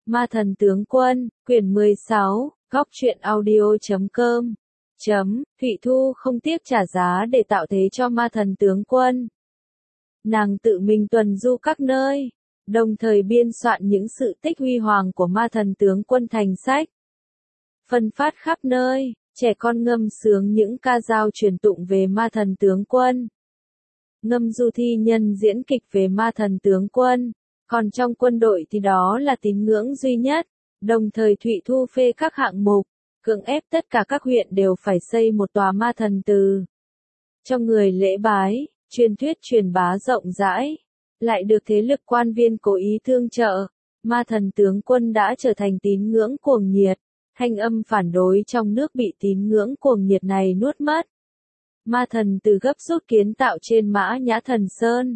Ma thần tướng quân, quyển 16, góc truyện audio.com. Thụy Thu không tiếc trả giá để tạo thế cho ma thần tướng quân. Nàng tự mình tuần du các nơi, đồng thời biên soạn những sự tích huy hoàng của ma thần tướng quân thành sách. Phân phát khắp nơi, trẻ con ngâm sướng những ca dao truyền tụng về ma thần tướng quân. Ngâm du thi nhân diễn kịch về ma thần tướng quân. Còn trong quân đội thì đó là tín ngưỡng duy nhất, đồng thời Thụy Thu phê các hạng mục, cưỡng ép tất cả các huyện đều phải xây một tòa ma thần từ. Cho người lễ bái, truyền thuyết truyền bá rộng rãi, lại được thế lực quan viên cố ý thương trợ, ma thần tướng quân đã trở thành tín ngưỡng cuồng nhiệt, thanh âm phản đối trong nước bị tín ngưỡng cuồng nhiệt này nuốt mất. Ma thần từ gấp rút kiến tạo trên Mã Nhã Thần Sơn.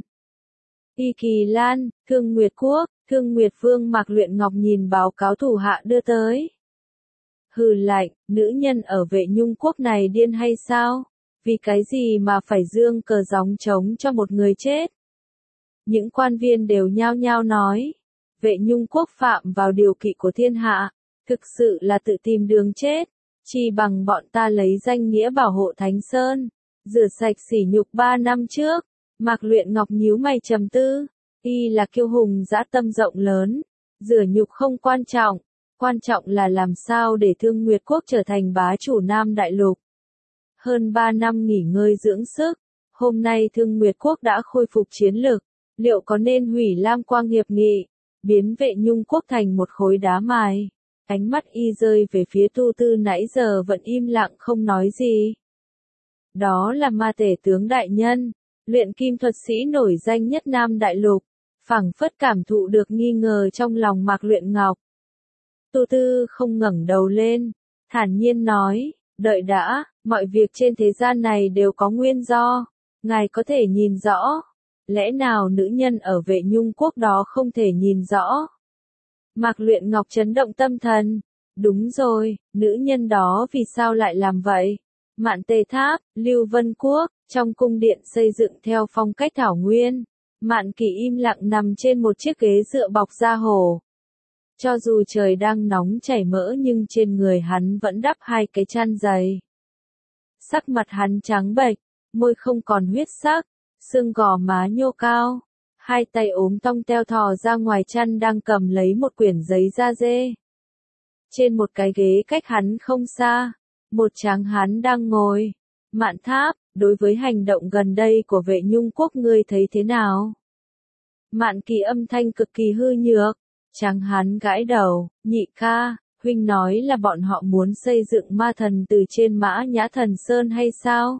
Y Kỳ Lan, Thương Nguyệt Quốc, Thương Nguyệt Vương Mạc Luyện Ngọc nhìn báo cáo thủ hạ đưa tới. Hừ lạnh, nữ nhân ở Vệ Nhung Quốc này điên hay sao? Vì cái gì mà phải dương cờ gióng trống cho một người chết? Những quan viên đều nhao nhao nói. Vệ Nhung Quốc phạm vào điều kỵ của thiên hạ, thực sự là tự tìm đường chết. Chỉ bằng bọn ta lấy danh nghĩa bảo hộ Thánh Sơn, rửa sạch sỉ nhục 3 năm trước. Mạc Luyện Ngọc nhíu mày trầm tư, y là kiêu hùng dã tâm rộng lớn, rửa nhục không quan trọng là làm sao để Thương Nguyệt Quốc trở thành bá chủ Nam Đại Lục. Hơn 3 năm nghỉ ngơi dưỡng sức, hôm nay Thương Nguyệt Quốc đã khôi phục chiến lực, liệu có nên hủy Lam Quang hiệp nghị, biến Vệ Nhung Quốc thành một khối đá mài? Ánh mắt y rơi về phía Tu Tư nãy giờ vẫn im lặng không nói gì. Đó là ma tể tướng đại nhân, luyện kim thuật sĩ nổi danh nhất Nam Đại Lục, phảng phất cảm thụ được nghi ngờ trong lòng Mạc Luyện Ngọc. Tu Tư không ngẩng đầu lên, thản nhiên nói, đợi đã, mọi việc trên thế gian này đều có nguyên do, ngài có thể nhìn rõ, lẽ nào nữ nhân ở Vệ Nhung Quốc đó không thể nhìn rõ? Mạc Luyện Ngọc chấn động tâm thần, đúng rồi, nữ nhân đó vì sao lại làm vậy? Mạn Tề Tháp, Lưu Vân Quốc, trong cung điện xây dựng theo phong cách thảo nguyên, Mạn Kỳ im lặng nằm trên một chiếc ghế dựa bọc da hổ. Cho dù trời đang nóng chảy mỡ nhưng trên người hắn vẫn đắp 2 cái chăn dày. Sắc mặt hắn trắng bệch, môi không còn huyết sắc, xương gò má nhô cao, 2 tay ốm tong teo thò ra ngoài chăn đang cầm lấy một quyển giấy da dê. Trên một cái ghế cách hắn không xa, một tráng hán đang ngồi. Mạn Tháp, đối với hành động gần đây của Vệ Nhung Quốc ngươi thấy thế nào? Mạn Kỳ âm thanh cực kỳ hư nhược. Tráng hán gãi đầu, nhị ca, huynh nói là bọn họ muốn xây dựng ma thần từ trên Mã Nhã Thần Sơn hay sao?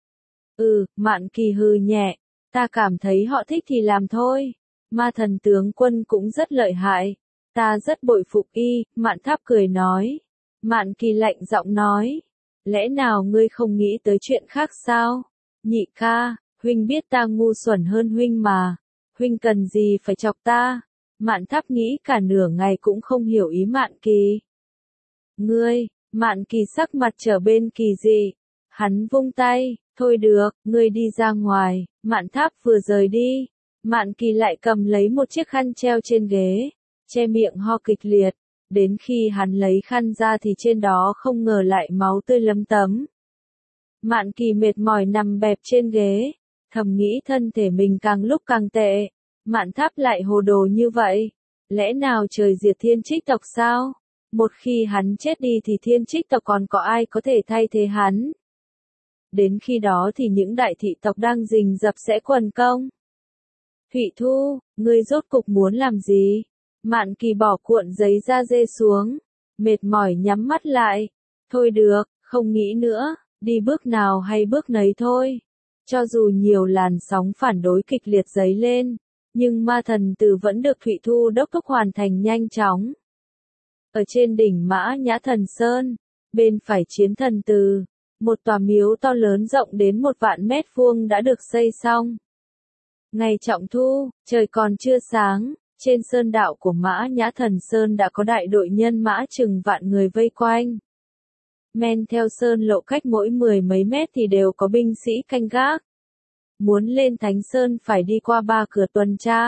Mạn Kỳ hừ nhẹ, ta cảm thấy họ thích thì làm thôi. Ma thần tướng quân cũng rất lợi hại, ta rất bội phục y, Mạn Tháp cười nói. Mạn Kỳ lạnh giọng nói, lẽ nào ngươi không nghĩ tới chuyện khác sao? Nhị ca, huynh biết ta ngu xuẩn hơn huynh mà, huynh cần gì phải chọc ta? Mạn Tháp nghĩ cả nửa ngày cũng không hiểu ý Mạn Kỳ. Ngươi, Mạn Kỳ sắc mặt trở bên kỳ dị. Hắn vung tay, thôi được, ngươi đi ra ngoài. Mạn Tháp vừa rời đi, Mạn Kỳ lại cầm lấy một chiếc khăn treo trên ghế, che miệng ho kịch liệt. Đến khi hắn lấy khăn ra thì trên đó không ngờ lại máu tươi lấm tấm. Mạn Kỳ mệt mỏi nằm bẹp trên ghế, thầm nghĩ thân thể mình càng lúc càng tệ. Mạn Tháp lại hồ đồ như vậy, lẽ nào trời diệt Thiên Trích tộc sao? Một khi hắn chết đi thì Thiên Trích tộc còn có ai có thể thay thế hắn? Đến khi đó thì những đại thị tộc đang rình rập sẽ quần công. Thụy Thu, ngươi rốt cục muốn làm gì? Mạn Kỳ bỏ cuộn giấy da dê xuống, mệt mỏi nhắm mắt lại. Thôi được, không nghĩ nữa, đi bước nào hay bước nấy thôi. Cho dù nhiều làn sóng phản đối kịch liệt dấy lên, nhưng ma thần từ vẫn được Thụy Thu đốc thúc hoàn thành nhanh chóng. Ở trên đỉnh Mã Nhã Thần Sơn, bên phải chiến thần từ, một tòa miếu to lớn rộng đến 1.000 mét vuông đã được xây xong. Ngày trọng thu, trời còn chưa sáng, trên sơn đạo của Mã Nhã Thần Sơn đã có đại đội nhân mã chừng vạn người vây quanh. Men theo sơn lộ cách mỗi 10 mấy mét thì đều có binh sĩ canh gác. Muốn lên Thánh Sơn phải đi qua 3 cửa tuần tra.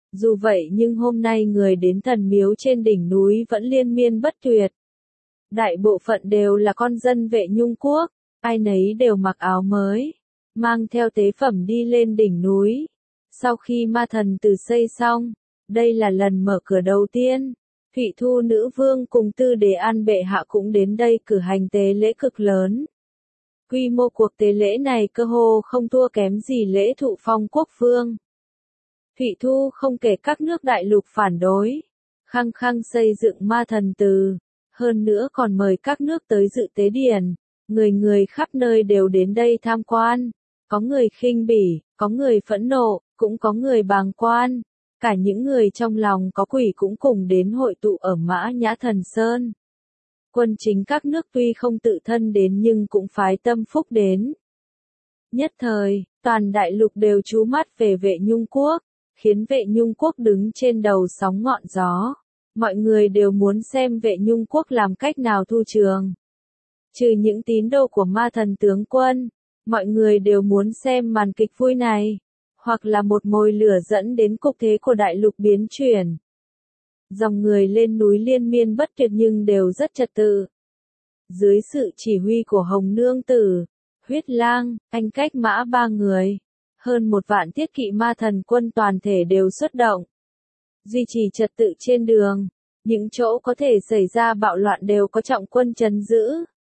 Dù vậy nhưng hôm nay người đến thần miếu trên đỉnh núi vẫn liên miên bất tuyệt. Đại bộ phận đều là con dân Vệ Nhung Quốc, ai nấy đều mặc áo mới, mang theo tế phẩm đi lên đỉnh núi. Sau khi ma thần từ xây xong, đây là lần mở cửa đầu tiên. Thụy Thu nữ vương cùng Tư Đề An bệ hạ cũng đến đây cử hành tế lễ cực lớn. Quy mô cuộc tế lễ này cơ hồ không thua kém gì lễ thụ phong quốc vương. Thụy Thu không kể các nước đại lục phản đối, khăng khăng xây dựng ma thần từ, hơn nữa còn mời các nước tới dự tế điển, người khắp nơi đều đến đây tham quan, có người khinh bỉ, có người phẫn nộ, cũng có người bàng quan, cả những người trong lòng có quỷ cũng cùng đến hội tụ ở Mã Nhã Thần Sơn. Quân chính các nước tuy không tự thân đến nhưng cũng phái tâm phúc đến. Nhất thời, toàn đại lục đều chú mắt về Vệ Nhung Quốc, khiến Vệ Nhung Quốc đứng trên đầu sóng ngọn gió. Mọi người đều muốn xem Vệ Nhung Quốc làm cách nào thu trường. Trừ những tín đồ của ma thần tướng quân, mọi người đều muốn xem màn kịch vui này, hoặc là một mồi lửa dẫn đến cục thế của đại lục biến chuyển. Dòng người lên núi liên miên bất tuyệt nhưng đều rất trật tự. Dưới sự chỉ huy của Hồng Nương Tử, Huyết Lang, Anh Cách Mã ba người, hơn 1 vạn thiết kỵ ma thần quân toàn thể đều xuất động. Duy trì trật tự trên đường, những chỗ có thể xảy ra bạo loạn đều có trọng quân trấn giữ.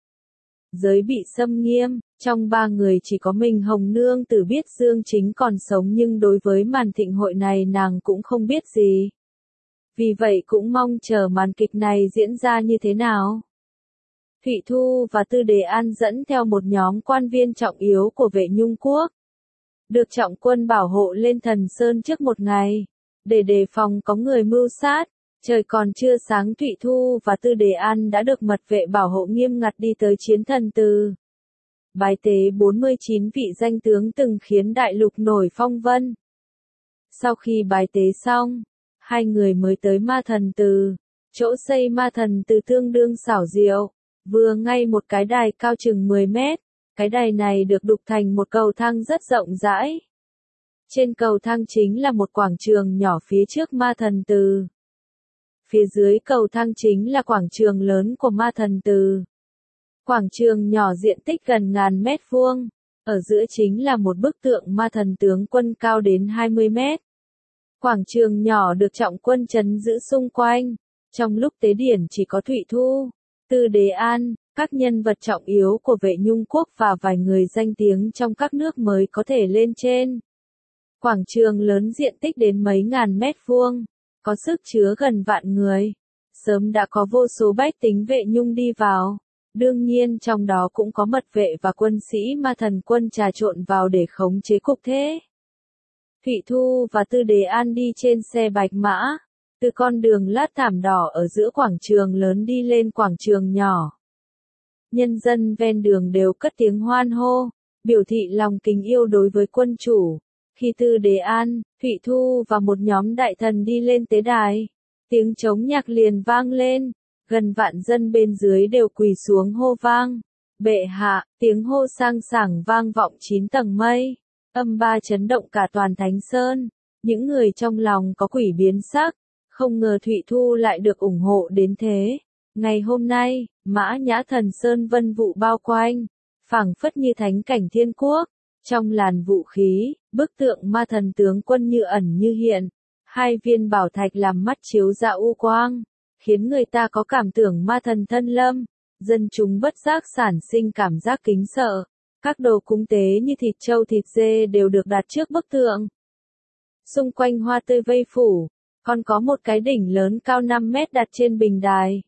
Giới bị xâm nghiêm, trong 3 người chỉ có mình Hồng Nương Tử biết Dương Chính còn sống nhưng đối với màn thịnh hội này nàng cũng không biết gì. Vì vậy cũng mong chờ màn kịch này diễn ra như thế nào. Thụy Thu và Tư Đề An dẫn theo một nhóm quan viên trọng yếu của Vệ Nhung Quốc. Được trọng quân bảo hộ lên Thần Sơn trước một ngày, để đề phòng có người mưu sát. Trời còn chưa sáng Thụy Thu và Tư Đề An đã được mật vệ bảo hộ nghiêm ngặt đi tới chiến thần từ. Bái tế 49 vị danh tướng từng khiến đại lục nổi phong vân. Sau khi bái tế xong, 2 người mới tới ma thần từ. Chỗ xây ma thần từ tương đương xảo diệu, vừa ngay một cái đài cao chừng 10 mét. Cái đài này được đục thành một cầu thang rất rộng rãi. Trên cầu thang chính là một quảng trường nhỏ phía trước ma thần từ. Phía dưới cầu thang chính là quảng trường lớn của ma thần từ. Quảng trường nhỏ diện tích gần 1000 mét vuông, ở giữa chính là một bức tượng ma thần tướng quân cao đến 20 mét. Quảng trường nhỏ được trọng quân trấn giữ xung quanh, trong lúc tế điển chỉ có Thụy Thu, Tư Đề An, các nhân vật trọng yếu của Vệ Nhung Quốc và vài người danh tiếng trong các nước mới có thể lên trên. Quảng trường lớn diện tích đến mấy ngàn mét vuông, có sức chứa gần vạn người. Sớm đã có vô số bách tính Vệ Nhung đi vào. Đương nhiên trong đó cũng có mật vệ và quân sĩ ma thần quân trà trộn vào để khống chế cục thế. Thụy Thu và Tư Đề An đi trên xe bạch mã, từ con đường lát thảm đỏ ở giữa quảng trường lớn đi lên quảng trường nhỏ. Nhân dân ven đường đều cất tiếng hoan hô, biểu thị lòng kính yêu đối với quân chủ. Khi Tư Đề An, Thụy Thu và một nhóm đại thần đi lên tế đài, tiếng trống nhạc liền vang lên, gần vạn dân bên dưới đều quỳ xuống hô vang. Bệ hạ, tiếng hô sang sảng vang vọng 9 tầng mây, âm ba chấn động cả toàn Thánh Sơn, những người trong lòng có quỷ biến sắc, không ngờ Thụy Thu lại được ủng hộ đến thế. Ngày hôm nay, Mã Nhã Thần Sơn vân vụ bao quanh, phảng phất như thánh cảnh thiên quốc. Trong làn vũ khí, bức tượng ma thần tướng quân như ẩn như hiện. 2 viên bảo thạch làm mắt chiếu ra u quang, khiến người ta có cảm tưởng ma thần thân lâm. Dân chúng bất giác sản sinh cảm giác kính sợ. Các đồ cúng tế như thịt trâu thịt dê đều được đặt trước bức tượng. Xung quanh hoa tươi vây phủ, còn có một cái đỉnh lớn cao 5 mét đặt trên bình đài.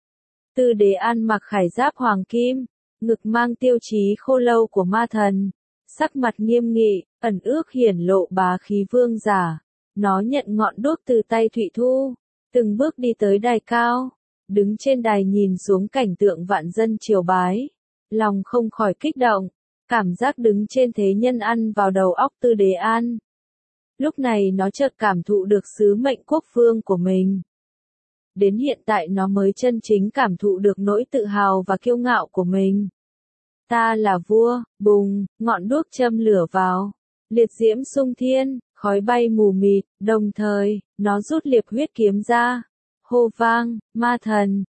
Tư Đề An mặc khải giáp hoàng kim, ngực mang tiêu chí khô lâu của ma thần. Sắc mặt nghiêm nghị, ẩn ước hiển lộ bá khí vương giả. Nó nhận ngọn đuốc từ tay Thụy Thu, từng bước đi tới đài cao, đứng trên đài nhìn xuống cảnh tượng vạn dân triều bái. Lòng không khỏi kích động, cảm giác đứng trên thế nhân ăn vào đầu óc Tư Đề An. Lúc này nó chợt cảm thụ được sứ mệnh quốc vương của mình. Đến hiện tại nó mới chân chính cảm thụ được nỗi tự hào và kiêu ngạo của mình. Ta là vua, bùng, ngọn đuốc châm lửa vào. Liệt diễm sung thiên, Khói bay mù mịt, đồng thời, nó rút liệp huyết kiếm ra. Hô vang, ma thần,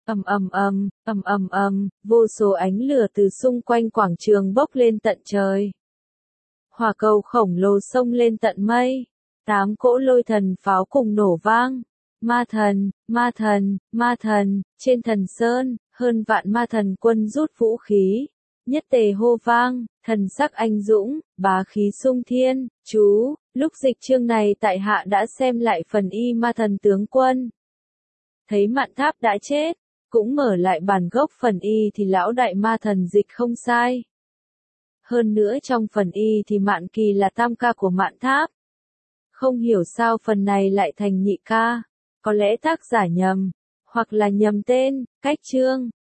vô số ánh lửa từ xung quanh quảng trường bốc lên tận trời. Hỏa cầu khổng lồ xông lên tận mây. 8 cỗ lôi thần pháo cùng nổ vang. Ma thần, ma thần, ma thần, trên thần sơn, hơn vạn ma thần quân rút vũ khí. Nhất tề hô vang, thần sắc anh dũng, bá khí sung thiên, chú, lúc dịch chương này tại hạ đã xem lại phần y ma thần tướng quân. Thấy Mạn Tháp đã chết, cũng mở lại bản gốc phần y thì lão đại ma thần dịch không sai. Hơn nữa trong phần y thì Mạn Kỳ là tam ca của Mạn Tháp. Không hiểu sao phần này lại thành nhị ca, có lẽ tác giả nhầm, hoặc là nhầm tên, cách chương.